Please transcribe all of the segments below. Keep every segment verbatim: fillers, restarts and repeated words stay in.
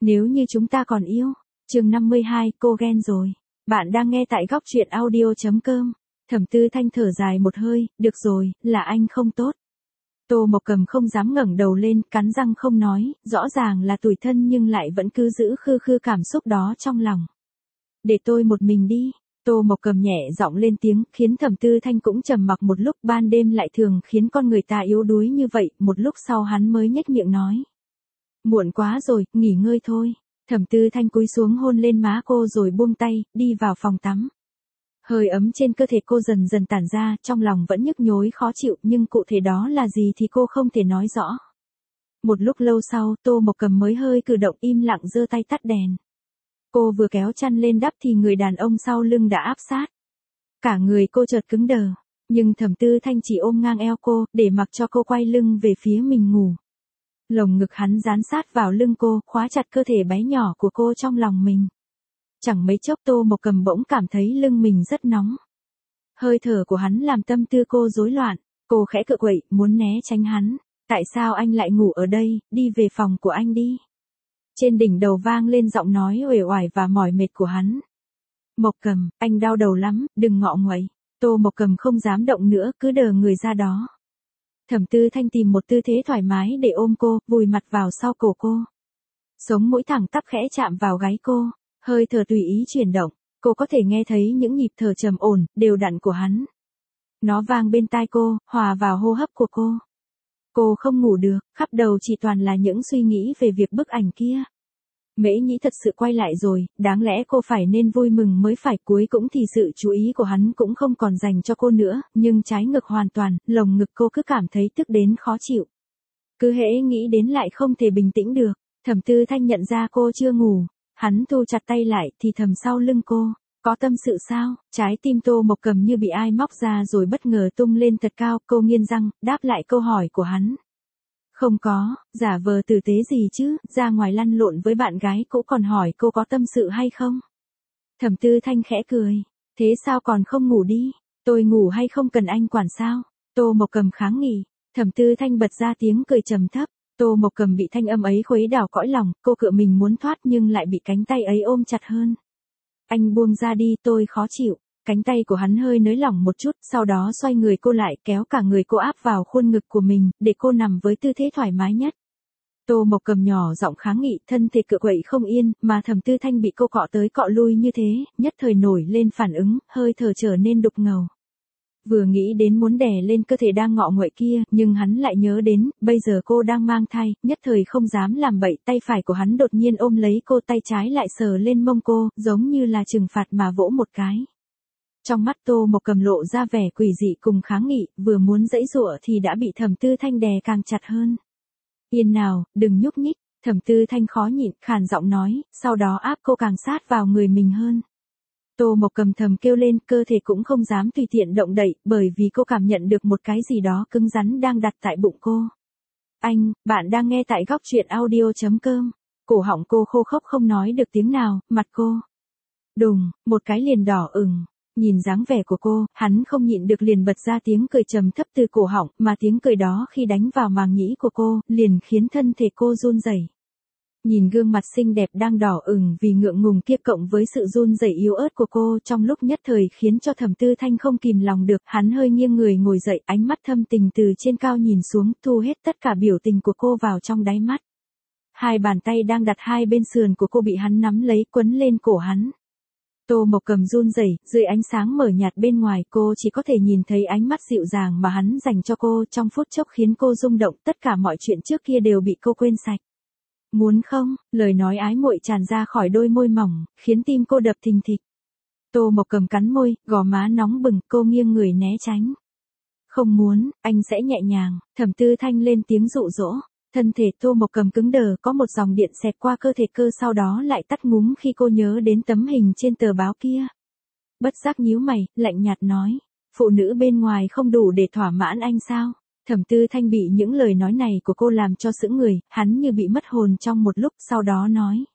Nếu như chúng ta còn yêu. Chương năm mươi hai, cô ghen rồi. Bạn đang nghe tại góc truyện audio chấm com. Thẩm Tư Thanh thở dài một hơi, được rồi, là anh không tốt. Tô Mộc Cầm không dám ngẩng đầu lên, cắn răng không nói, rõ ràng là tủi thân nhưng lại vẫn cứ giữ khư khư cảm xúc đó trong lòng. Để tôi một mình đi. Tô Mộc Cầm nhẹ giọng lên tiếng, khiến Thẩm Tư Thanh cũng trầm mặc một lúc, ban đêm lại thường khiến con người ta yếu đuối như vậy, một lúc sau hắn mới nhếch miệng nói. Muộn quá rồi, nghỉ ngơi thôi. Thẩm Tư Thanh cúi xuống hôn lên má cô rồi buông tay, đi vào phòng tắm. Hơi ấm trên cơ thể cô dần dần tản ra, trong lòng vẫn nhức nhối khó chịu, nhưng cụ thể đó là gì thì cô không thể nói rõ. Một lúc lâu sau, Tô Mộc Cầm mới hơi cử động, im lặng giơ tay tắt đèn. Cô vừa kéo chăn lên đắp thì người đàn ông sau lưng đã áp sát. Cả người cô chợt cứng đờ, nhưng Thẩm Tư Thanh chỉ ôm ngang eo cô, để mặc cho cô quay lưng về phía mình ngủ. Lồng ngực hắn dán sát vào lưng cô, khóa chặt cơ thể bé nhỏ của cô trong lòng mình. Chẳng mấy chốc Tô Mộc Cầm bỗng cảm thấy lưng mình rất nóng. Hơi thở của hắn làm tâm tư cô rối loạn, cô khẽ cựa quậy, muốn né tránh hắn. Tại sao anh lại ngủ ở đây, đi về phòng của anh đi. Trên đỉnh đầu vang lên giọng nói uể oải và mỏi mệt của hắn. Mộc Cầm, anh đau đầu lắm, đừng ngọ nguậy. Tô Mộc Cầm không dám động nữa, cứ đờ người ra đó. Thẩm Tư Thanh tìm một tư thế thoải mái để ôm cô, vùi mặt vào sau cổ cô. Sống mũi thẳng tắp khẽ chạm vào gáy cô, hơi thở tùy ý chuyển động, cô có thể nghe thấy những nhịp thở trầm ổn, đều đặn của hắn. Nó vang bên tai cô, hòa vào hô hấp của cô. Cô không ngủ được, khắp đầu chỉ toàn là những suy nghĩ về việc bức ảnh kia. Mễ Nhĩ thật sự quay lại rồi, đáng lẽ cô phải nên vui mừng mới phải, cuối cũng thì sự chú ý của hắn cũng không còn dành cho cô nữa, nhưng trái ngược hoàn toàn, lồng ngực cô cứ cảm thấy tức đến khó chịu. Cứ hễ nghĩ đến lại không thể bình tĩnh được. Thẩm Tư Thanh nhận ra cô chưa ngủ, hắn thu chặt tay lại thì thầm sau lưng cô, có tâm sự sao? Trái tim Tô Mộc Cầm như bị ai móc ra rồi bất ngờ tung lên thật cao, cô nghiến răng, đáp lại câu hỏi của hắn. Không có, giả vờ tử tế gì chứ, ra ngoài lăn lộn với bạn gái cũ còn hỏi cô có tâm sự hay không? Thẩm Tư Thanh khẽ cười, thế sao còn không ngủ đi, tôi ngủ hay không cần anh quản sao? Tô Mộc Cầm kháng nghị, Thẩm Tư Thanh bật ra tiếng cười trầm thấp, Tô Mộc Cầm bị thanh âm ấy khuấy đảo cõi lòng, cô cựa mình muốn thoát nhưng lại bị cánh tay ấy ôm chặt hơn. Anh buông ra đi, tôi khó chịu. Cánh tay của hắn hơi nới lỏng một chút, sau đó xoay người cô lại, kéo cả người cô áp vào khuôn ngực của mình, để cô nằm với tư thế thoải mái nhất. Tô Mộc Cầm nhỏ giọng kháng nghị, thân thể cựa quậy không yên, mà Thẩm Tư Thanh bị cô cọ tới cọ lui như thế, nhất thời nổi lên phản ứng, hơi thở trở nên đục ngầu. Vừa nghĩ đến muốn đè lên cơ thể đang ngọ nguậy kia, nhưng hắn lại nhớ đến, bây giờ cô đang mang thai, nhất thời không dám làm bậy, tay phải của hắn đột nhiên ôm lấy cô, tay trái lại sờ lên mông cô, giống như là trừng phạt mà vỗ một cái. Trong mắt Tô Mộc Cầm lộ ra vẻ quỷ dị cùng kháng nghị, vừa muốn giãy giụa thì đã bị Thẩm Tư Thanh đè càng chặt hơn. Yên nào, đừng nhúc nhích, Thẩm Tư Thanh khó nhịn, khàn giọng nói, sau đó áp cô càng sát vào người mình hơn. Tô Mộc Cầm thầm kêu lên, cơ thể cũng không dám tùy tiện động đậy, bởi vì cô cảm nhận được một cái gì đó cứng rắn đang đặt tại bụng cô. Anh, bạn đang nghe tại góc truyện audio chấm com. Cổ họng cô khô khốc không nói được tiếng nào, mặt cô. Đùng, một cái liền đỏ ửng. Nhìn dáng vẻ của cô, hắn không nhịn được liền bật ra tiếng cười trầm thấp từ cổ họng, mà tiếng cười đó khi đánh vào màng nhĩ của cô, liền khiến thân thể cô run rẩy. Nhìn gương mặt xinh đẹp đang đỏ ửng vì ngượng ngùng kia cộng với sự run rẩy yếu ớt của cô trong lúc nhất thời khiến cho Thẩm Tư Thanh không kìm lòng được, hắn hơi nghiêng người ngồi dậy, ánh mắt thâm tình từ trên cao nhìn xuống, thu hết tất cả biểu tình của cô vào trong đáy mắt. Hai bàn tay đang đặt hai bên sườn của cô bị hắn nắm lấy, quấn lên cổ hắn. Tô Mộc Cầm run rẩy, dưới ánh sáng mờ nhạt bên ngoài cô chỉ có thể nhìn thấy ánh mắt dịu dàng mà hắn dành cho cô, trong phút chốc khiến cô rung động, tất cả mọi chuyện trước kia đều bị cô quên sạch. Muốn không, lời nói ái muội tràn ra khỏi đôi môi mỏng, khiến tim cô đập thình thịch. Tô Mộc Cầm cắn môi, gò má nóng bừng, cô nghiêng người né tránh. Không muốn, anh sẽ nhẹ nhàng, Thẩm Tư Thanh lên tiếng dụ dỗ. Thân thể Tô Mộc Cầm cứng đờ, có một dòng điện xẹt qua cơ thể cơ sau đó lại tắt ngúm khi cô nhớ đến tấm hình trên tờ báo kia. Bất giác nhíu mày, lạnh nhạt nói, phụ nữ bên ngoài không đủ để thỏa mãn anh sao? Thẩm Tư Thanh bị những lời nói này của cô làm cho sững người, hắn như bị mất hồn trong một lúc, sau đó nói.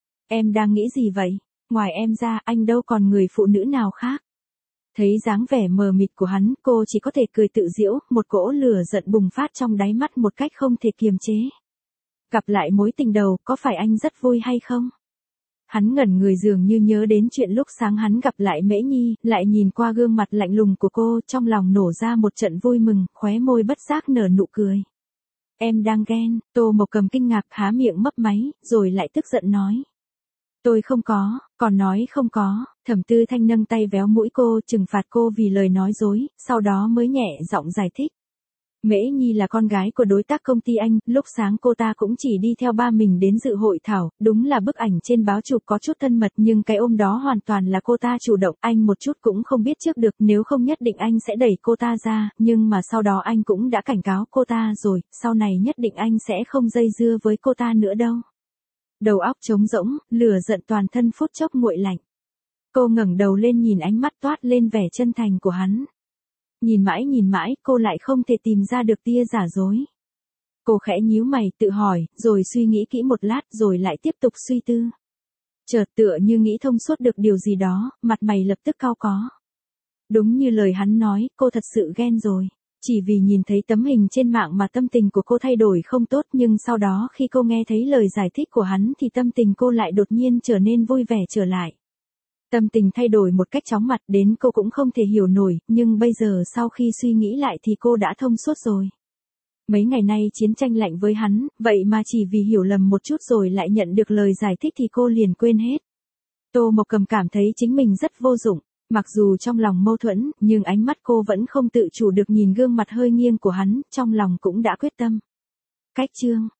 Em đang nghĩ gì vậy? Ngoài em ra, anh đâu còn người phụ nữ nào khác. Thấy dáng vẻ mờ mịt của hắn, cô chỉ có thể cười tự giễu, một cỗ lửa giận bùng phát trong đáy mắt một cách không thể kiềm chế. Gặp lại mối tình đầu, có phải anh rất vui hay không? Hắn ngẩn người dường như nhớ đến chuyện lúc sáng hắn gặp lại Mễ Nhi, lại nhìn qua gương mặt lạnh lùng của cô, trong lòng nổ ra một trận vui mừng, khóe môi bất giác nở nụ cười. Em đang ghen, Tô Mộc Cầm kinh ngạc há miệng mấp máy, rồi lại tức giận nói. Tôi không có, còn nói không có, Thẩm Tư Thanh nâng tay véo mũi cô, trừng phạt cô vì lời nói dối, sau đó mới nhẹ giọng giải thích. Mễ Nhi là con gái của đối tác công ty anh, lúc sáng cô ta cũng chỉ đi theo ba mình đến dự hội thảo, đúng là bức ảnh trên báo chụp có chút thân mật nhưng cái ôm đó hoàn toàn là cô ta chủ động, anh một chút cũng không biết trước được, nếu không nhất định anh sẽ đẩy cô ta ra, nhưng mà sau đó anh cũng đã cảnh cáo cô ta rồi, sau này nhất định anh sẽ không dây dưa với cô ta nữa đâu. Đầu óc trống rỗng, lửa giận toàn thân phút chốc nguội lạnh. Cô ngẩng đầu lên nhìn ánh mắt toát lên vẻ chân thành của hắn. Nhìn mãi nhìn mãi, cô lại không thể tìm ra được tia giả dối. Cô khẽ nhíu mày, tự hỏi, rồi suy nghĩ kỹ một lát, rồi lại tiếp tục suy tư. Chợt tựa như nghĩ thông suốt được điều gì đó, mặt mày lập tức cau có. Đúng như lời hắn nói, cô thật sự ghen rồi. Chỉ vì nhìn thấy tấm hình trên mạng mà tâm tình của cô thay đổi không tốt, nhưng sau đó khi cô nghe thấy lời giải thích của hắn thì tâm tình cô lại đột nhiên trở nên vui vẻ trở lại. Tâm tình thay đổi một cách chóng mặt đến cô cũng không thể hiểu nổi, nhưng bây giờ sau khi suy nghĩ lại thì cô đã thông suốt rồi. Mấy ngày nay chiến tranh lạnh với hắn, vậy mà chỉ vì hiểu lầm một chút rồi lại nhận được lời giải thích thì cô liền quên hết. Tô Mộc Cầm cảm thấy chính mình rất vô dụng, mặc dù trong lòng mâu thuẫn, nhưng ánh mắt cô vẫn không tự chủ được nhìn gương mặt hơi nghiêng của hắn, trong lòng cũng đã quyết tâm. Cách chương